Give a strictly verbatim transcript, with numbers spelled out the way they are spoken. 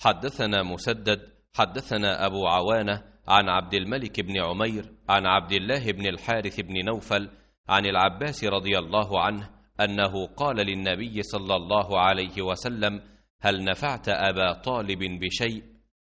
حدثنا مسدد حدثنا أبو عوانة عن عبد الملك بن عمير عن عبد الله بن الحارث بن نوفل عن العباس رضي الله عنه أنه قال للنبي صلى الله عليه وسلم: هل نفعت أبا طالب بشيء؟